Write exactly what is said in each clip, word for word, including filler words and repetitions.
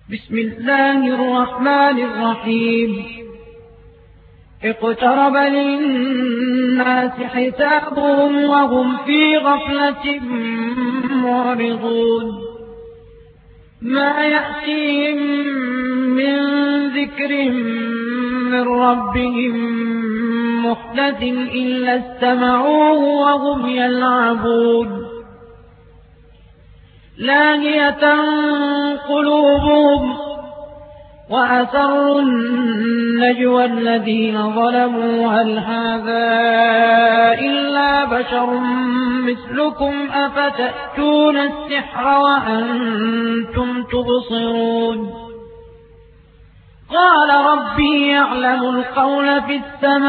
بسم الله الرحمن الرحيم اقترب للناس حسابهم وهم في غفلة معرضون ما يأتيهم من ذكر من ربهم محدث إلا استمعوه وهم يلعبون لاهية قلوبهم وأسروا النجوى الذين ظلموا هل هذا إلا بشر مثلكم أفتأتون السحر وأنتم تبصرون قال ربي يعلم القول في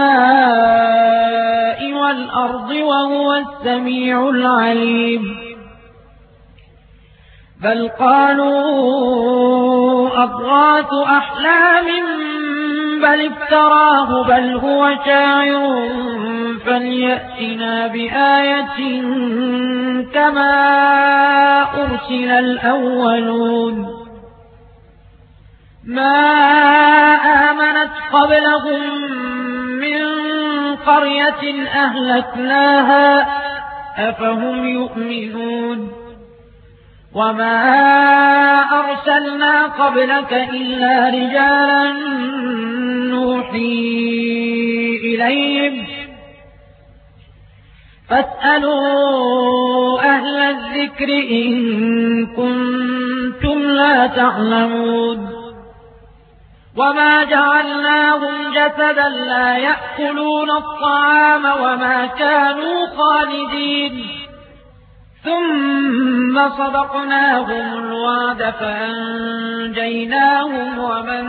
السماء والأرض وهو السميع العليم بل قالوا أضغاث أحلام بل افتراه بل هو شاعر فليأتنا بآية كما أرسل الأولون ما آمنت قبلهم من قرية أهلكناها أفهم يؤمنون وما أرسلنا قبلك إلا رجالا نوحي إليهم فاسألوا أهل الذكر إن كنتم لا تعلمون وما جعلناهم جسدا لا يأكلون الطعام وما كانوا خالدين ثم صدقناهم الوعد فأنجيناهم ومن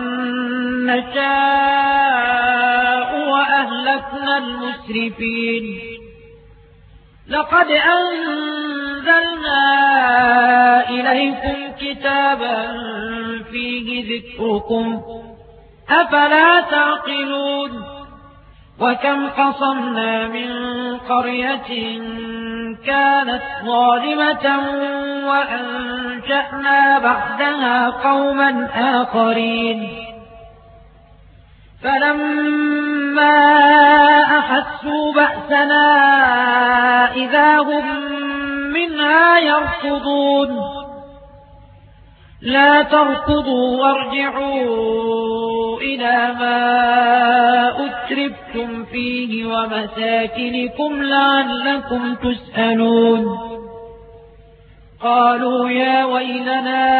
نشاء وأهلكنا المسرفين لقد أنزلنا إليكم كتابا فيه ذكركم أفلا تعقلون وكم قصمنا من قرية كانت ظالمة وأنشأنا بعدها قوما آخرين فلما أحسوا بأسنا إذا هم منها يركضون لا تركضوا وارجعوا إلى ما أترفتم فيه ومساكنكم لعلكم تسألون قالوا يا ويلنا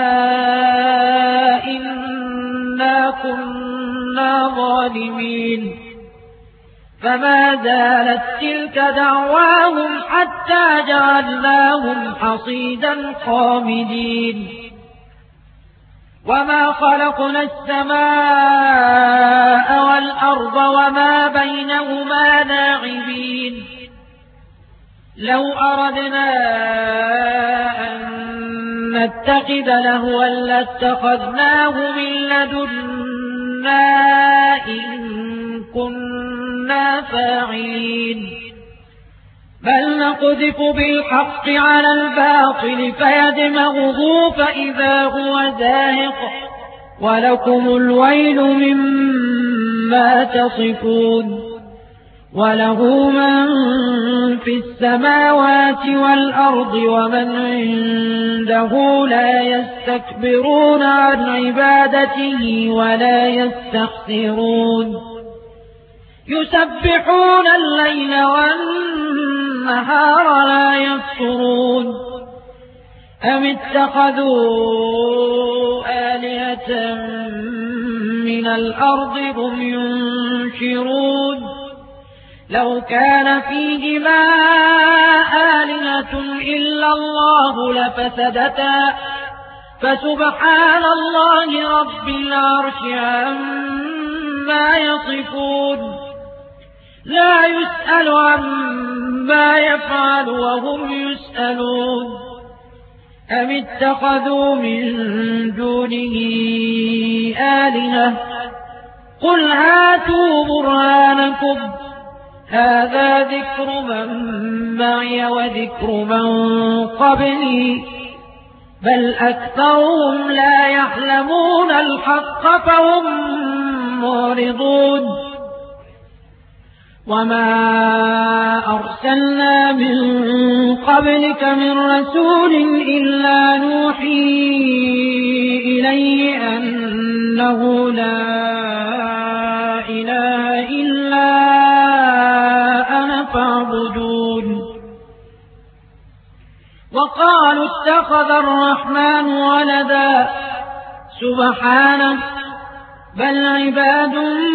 إنا كنا ظالمين فما زالت تلك دعواهم حتى جعلناهم حصيدا خامدين وما خلقنا السماء والأرض وما بينهما لاعبين لو أردنا أن نتخذ لهوا لاتخذناه من لدنا إن كنا فاعلين بل نقذف بالحق على الباطل فيدمغه فإذا هو زاهق ولكم الويل مما تصفون وله من في السماوات والأرض ومن عنده لا يستكبرون عن عبادته ولا يستحسرون يسبحون الليل والنهار لا يفترون أم اتخذوا آلهة من الأرض هم ينشرون لو كان فيهما آلهة إلا الله لفسدتا فسبحان الله رب العرش عما يصفون لا يسأل عما يفعل وهم يسألون أم اتخذوا من دونه آلهة قل هاتوا برهانكم هذا ذكر من معي وذكر من قبلي بل أكثرهم لا يعلمون الحق فهم معرضون وما أرسلنا من قبلك من رسول إلا نوحي إليه أنه لا إله إلا أنا فاعبدون وقالوا اتخذ الرحمن ولدا سبحانه بل عباد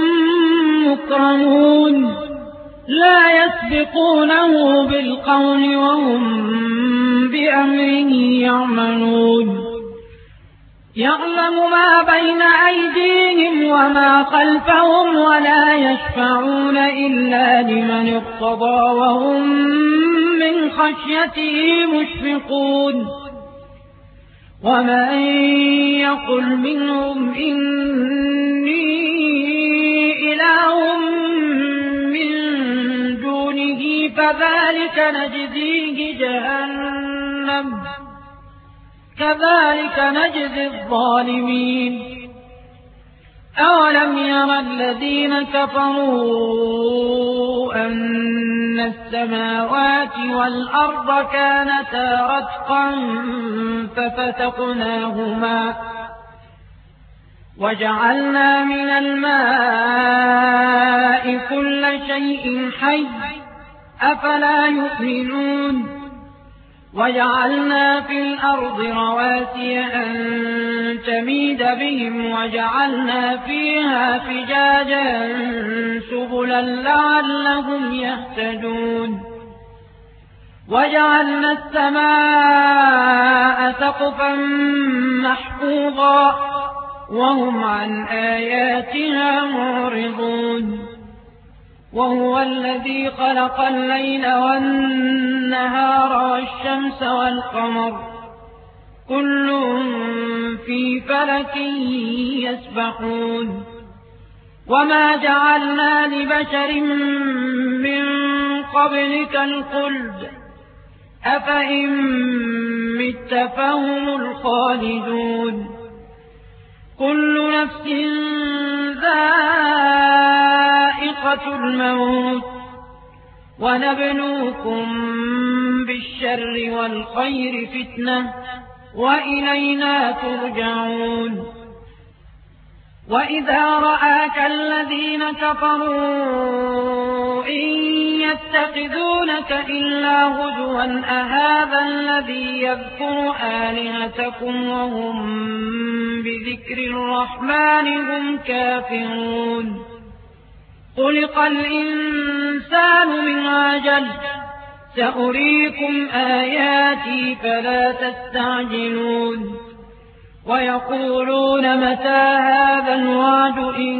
مكرمون لا يسبقونه بالقول وهم بأمره يعملون يعلم ما بين أيديهم وما خلفهم ولا يشفعون إلا لمن ارتضى وهم من خشيته مشفقون ومن يقل منهم إني إله من دونه فذلك نجزيه جهنم كذلك نجزي الظالمين أولم ير الذين كفروا أن السماوات والأرض كانتا رتقا ففتقناهما وجعلنا من الماء كل شيء حي أفلا يؤمنون وجعلنا في الأرض رواسي أن تميد بهم وجعلنا فيها فجاجا سبلا لعلهم يهتدون وجعلنا السماء سقفا محفوظا وهم عن آياتها معرضون وهو الذي خلق الليل والنهار والشمس والقمر كل في فلك يسبحون وما جعلنا لبشر من قبلك الخلد أفإن مت فهم الخالدون كل نفس ذائقة الموت ونبلوكم بالشر والخير فتنة وإلينا ترجعون وإذا رآك الذين كفروا إن يتخذونك إلا هزوا أهذا الذي يذكر آلهتكم وهم بذكر الرحمن هم كافرون خلق الإنسان من عجل سأريكم آياتي فلا تستعجلون ويقولون متى هذا الوعد إن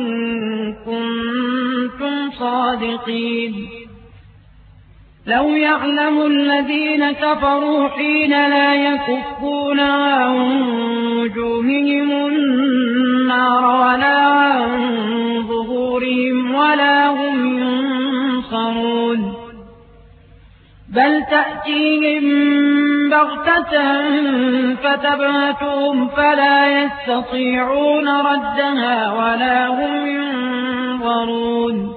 كنتم صادقين لو يعلم الذين كفروا حين لا يكفون عن وجوههم النار ولا عن ظهورهم ولا هم ينصرون بل تأتيهم بغتة فتبهتهم فلا يستطيعون ردها ولا هم ينظرون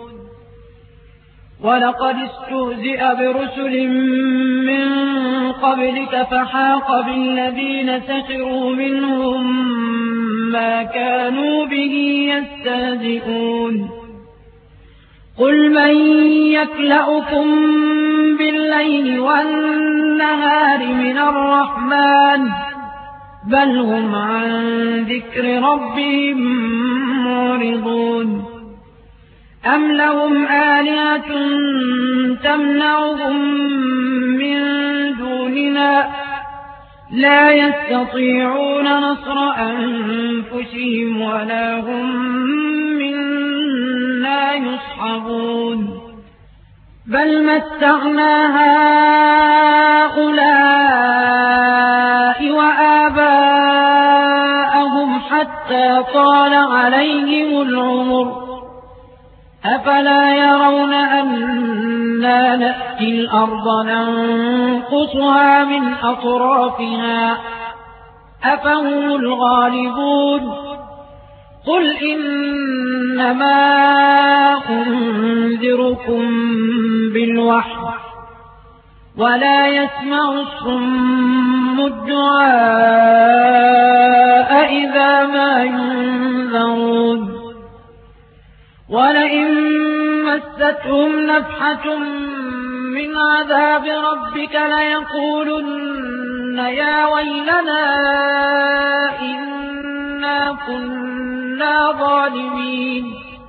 ولقد استهزئ برسل من قبلك فحاق بالذين سخروا منهم ما كانوا به يستهزئون قل من يكلؤكم بالليل والنهار من الرحمن بل هم عن ذكر ربهم معرضون أم لهم آلهة تمنعهم من دوننا لا يستطيعون نصر أنفسهم ولا هم منا يصحبون بل متعنا هؤلاء وآباءهم حتى طال عليهم العمر أفلا يرون أنا نأتي الأرض ننقصها من أطرافها أفهم الغالبون قل إنما أنذركم بالوحي ولا يسمع الصم الدعاء إذا ما ينذرون ولئن مستهم نفحة من عذاب ربك ليقولن يا ويلنا إنا كنا ظالمين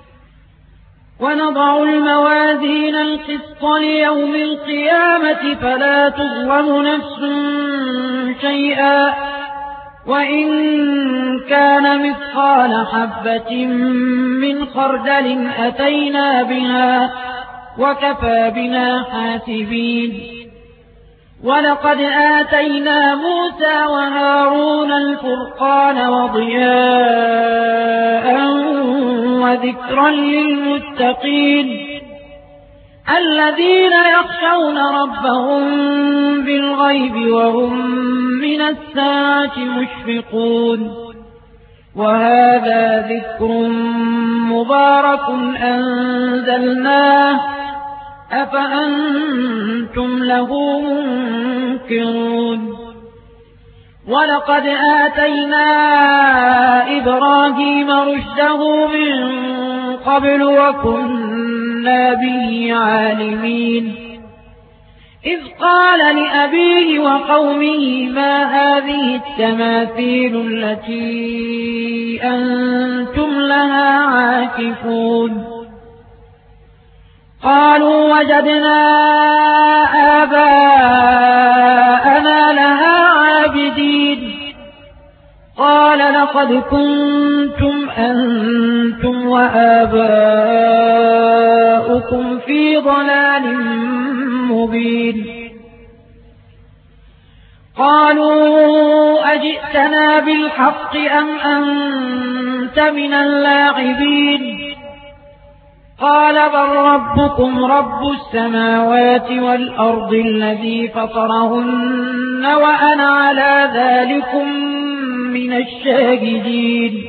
ونضع الموازين القسط ليوم القيامة فلا تظلم نفس شيئا وإن كان مثقال حبة من خردل أتينا بها وكفى بنا حاسبين ولقد آتينا موسى وهارون الفرقان وضياء وذكرا للمتقين الذين يخشون ربهم بالغيب وهم من الساعة مشفقون وهذا ذكر مبارك أنزلناه أفأنتم له منكرون ولقد آتينا إبراهيم رشده من قبل وكنا به عالمين إذ قال لأبيه وقومه ما هذه التماثيل التي أنتم لها عاكفون قالوا وجدنا آباءنا لها عابدين قال لقد كنتم أنتم وآباؤكم في ضلال مبين قالوا أجئتنا بالحق أم أنت من اللاعبين قال بل ربكم رب السماوات والأرض الذي فطرهن وأنا على ذلكم من الشاهدين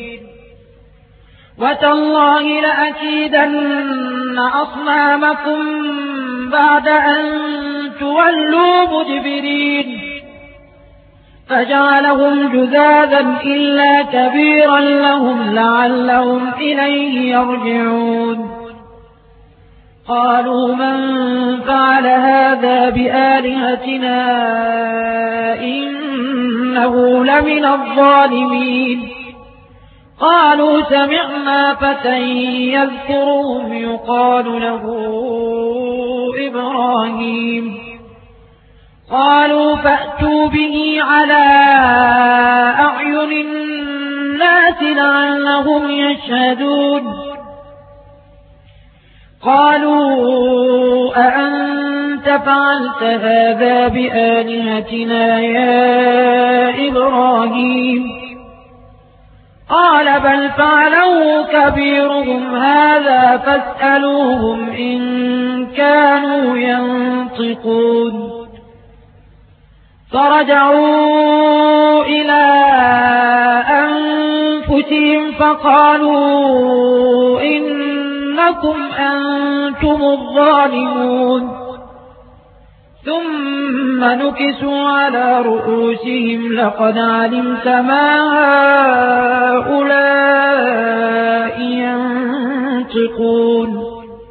وتالله لأكيدن أصنامكم بعد أن تولوا مدبرين فجعلهم جذاذا إلا كبيرا لهم لعلهم إليه يرجعون قالوا من فعل هذا بآلهتنا إنه لمن الظالمين قالوا سمعنا فتى يذكرهم يقال له إبراهيم قالوا فأتوا به على أعين الناس لعلهم يشهدون قالوا أأنت فعلت هذا بآلهتنا يا إبراهيم قال بل فعلوا كبيرهم هذا فاسألوهم إن كانوا ينطقون فرجعوا إلى أنفسهم فقالوا إنكم أنتم الظالمون ثم نكسوا على رؤوسهم لقد علمت ما هؤلاء ينطقون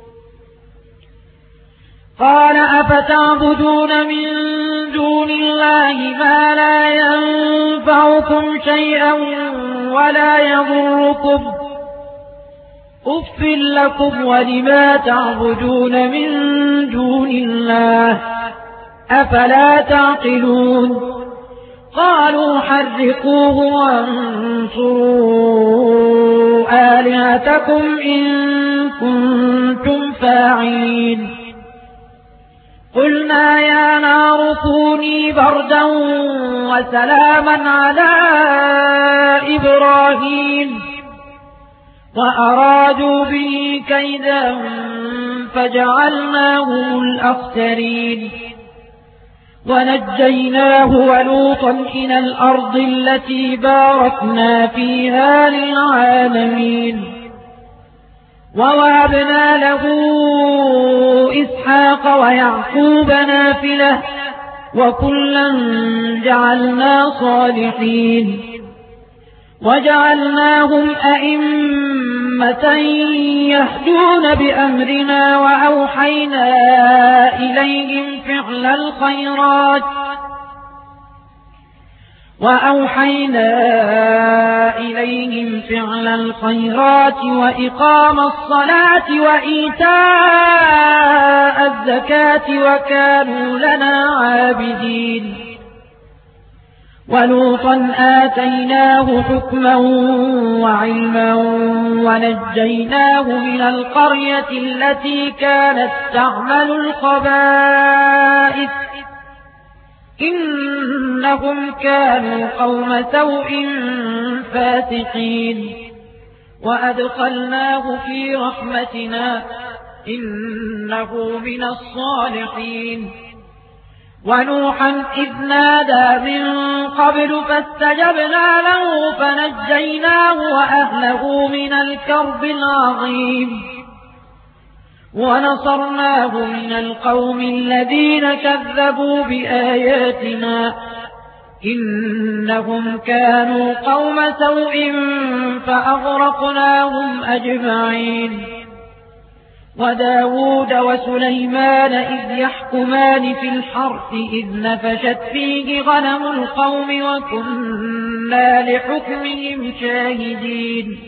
قال أفتعبدون من دون الله ما لا ينفعكم شيئا ولا يضركم أف لكم ولما تعبدون من دون الله أفلا تعقلون قالوا حرقوه وانصروا آلهتكم إن كنتم فاعلين قلنا يا نار كوني بردا وسلاما على إبراهيم وأرادوا به كيدا فجعلناهم الأخسرين ونجيناه ولوطا إلى الأرض التي باركنا فيها للعالمين ووهبنا له إسحاق ويعقوب نافلة وكلا جعلنا صالحين وجعلناهم أئمة يهدون بأمرنا وأوحينا إليهم فعل الخيرات وأوحينا إليهم فعل الخيرات وإقام الصلاة وإيتاء الزكاة وكانوا لنا عابدين ولوطا آتيناه حكما وعلما ونجيناه من القرية التي كانت تعمل الخبائث إنهم كانوا قوم سوء فاسقين وأدخلناه في رحمتنا إنه من الصالحين ونوحا إذ نادى من قبل فاستجبنا له فنجيناه وأهله من الكرب العظيم ونصرناه من القوم الذين كذبوا بآياتنا إنهم كانوا قوم سوء فأغرقناهم أجمعين وداود وسليمان إذ يحكمان في الحرث إذ نفشت فيه غنم القوم وكنا لحكمهم شاهدين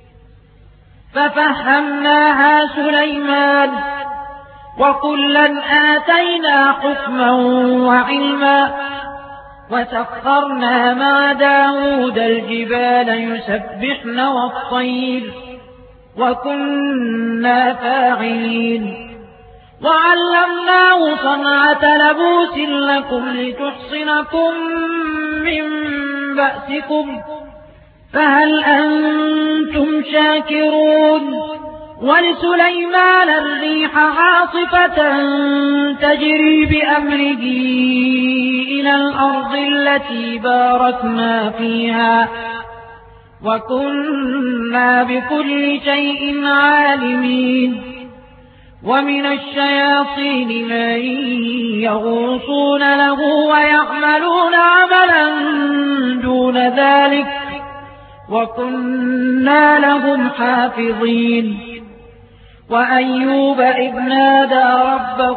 ففهمناها سليمان وكلا آتينا حكما وعلما وسخرنا مع داود الجبال يسبحن والطير وكنا فاعلين وعلمناه صنعة لبوس لكم لتحصنكم من بأسكم فهل أنتم شاكرون ولسليمان الريح عاصفة تجري بأمره إلى الأرض التي باركنا فيها وكنا بكل شيء عالمين ومن الشياطين من يغوصون له ويعملون عملا دون ذلك وكنا لهم حافظين وأيوب إذ نادى ربه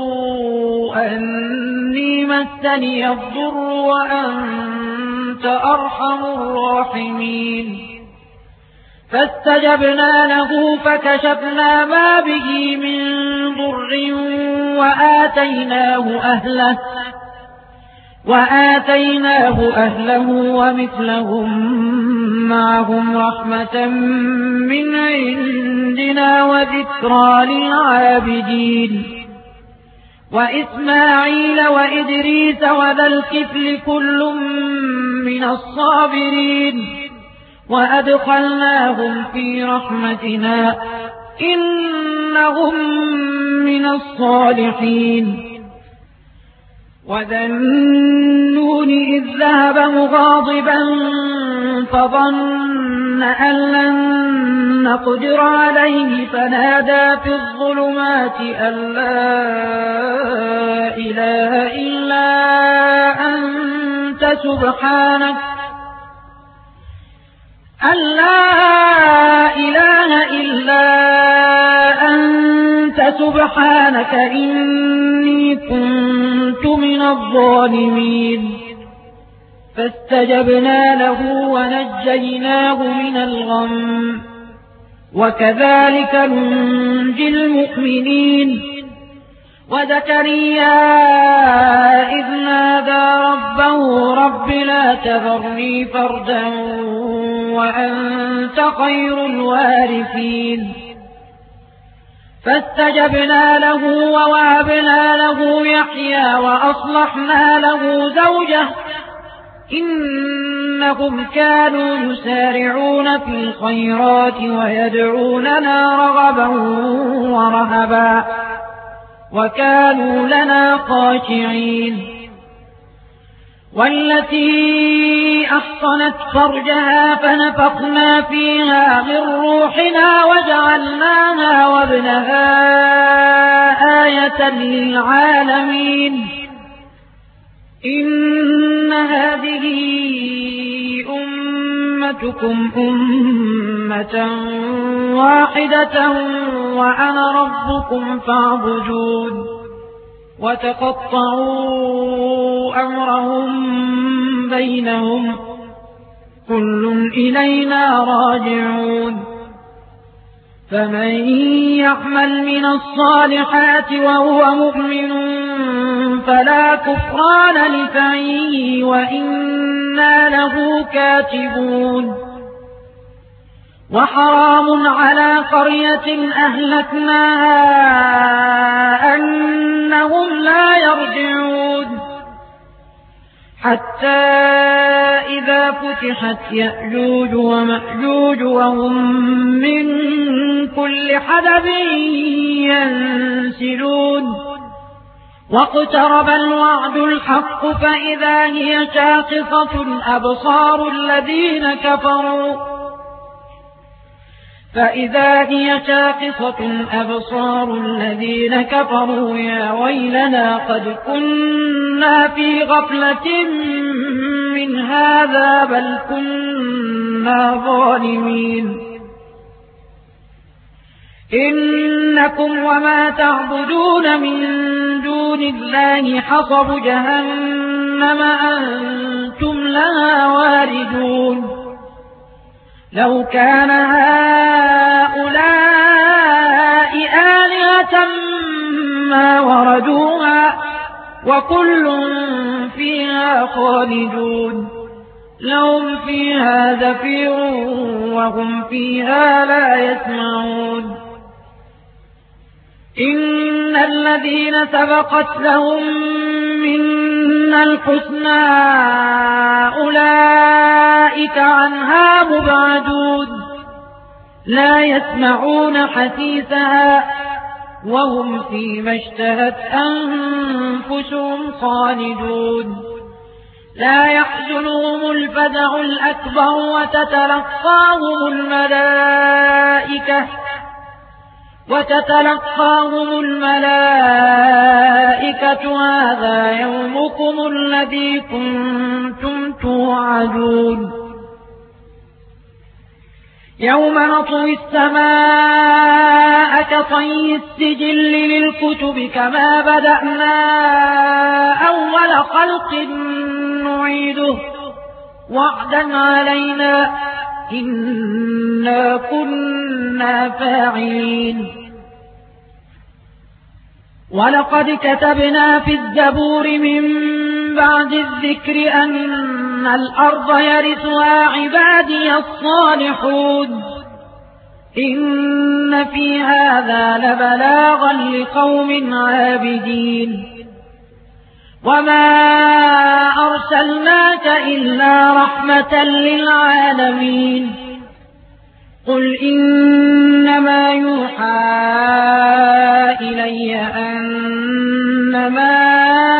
أني مسني الضر وأنت أرحم الراحمين فاستجبنا له فكشفنا ما به من ضر وآتيناه أهله وآتيناه أهله ومثلهم معهم رحمة من عندنا وذكرى للعابدين وإسماعيل وإدريس وذا الكفل كل من الصابرين وأدخلناهم في رحمتنا إنهم من الصالحين وذا النون إذ ذهب مغاضبا فظن أن لن نقدر عليه فنادى في الظلمات أن لا إله إلا أنت سبحانك أن لا إله إلا أنت سبحانك إني كنت من الظالمين فاستجبنا له ونجيناه من الغم وكذلك ننجي المؤمنين وزكريا إذ نادى ربه رب لا تذرني فردا وأنت خير الوارثين فاستجبنا له ووهبنا له يحيى وأصلحنا له زوجه إنهم كانوا يسارعون في الخيرات ويدعوننا رغبا ورهبا وكانوا لنا خاشعين والتي أحصنت فرجها فنفخنا فيها من روحنا وجعلناها وابنها آية للعالمين إن هذه أمتكم أمة واحدة وأنا ربكم فاعبدون وتقطعوا أمرهم بينهم كل إلينا راجعون فمن يعمل من الصالحات وهو مؤمن فلا كفران لسعيه وإنا له كاتبون وحرام على قرية أهلكناها أنهم لا يرجعون حتى إذا فتحت يأجوج ومأجوج وهم من كل حدب ينسلون واقترب الوعد الحق فإذا هي شاخصة أبصار الذين كفروا فإذا هي شاخصة أبصار الذين كفروا يا ويلنا قد كنا في غفلة من هذا بل كنا ظالمين إنكم وما تعبدون من دون الله حصب جهنم أنتم لها واردون لو كان هؤلاء آلهة ما وردوها وكل فيها خالدون لهم فيها زفير وهم فيها لا يسمعون إن الذين سبقت لهم منا الحسنى أولئك عنها مبعدون لا يسمعون حسيسها وهم فيما اشتهت أنفسهم خالدون لا يحزنهم الفزع الأكبر وتتلقاهم الملائكة وتتلقاهم الملائكة هذا يومكم الذي كنتم توعدون يوم نطوي السماء كطي السجل للكتب كما بدأنا أول خلق نعيده وعدا علينا إنا كنا فاعلين ولقد كتبنا في الزبور من بعد الذكر أن الأرض يرثها عبادي الصالحون إن في هذا لبلاغا لقوم عابدين وما أرسلناك إلا رحمة للعالمين قل إنما يوحى إلي أنما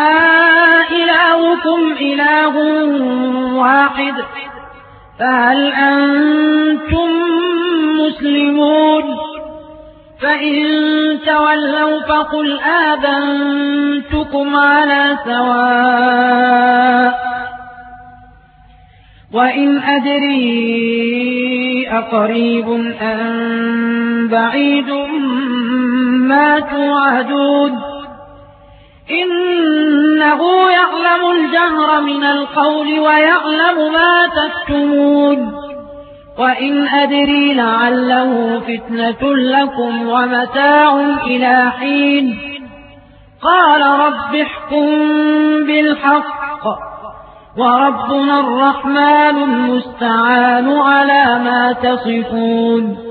إلهكم إله واحد فهل أنتم مسلمون فإن تولوا فقل آذنتكم على سواء وإن أدري أقريب أم بعيد ما توعدون إنه يعلم الجهر من القول ويعلم ما تكتمون وإن أدري لعله فتنة لكم ومتاع إلى حين قال رب احكم بالحق وربنا الرحمن المستعان على ما تصفون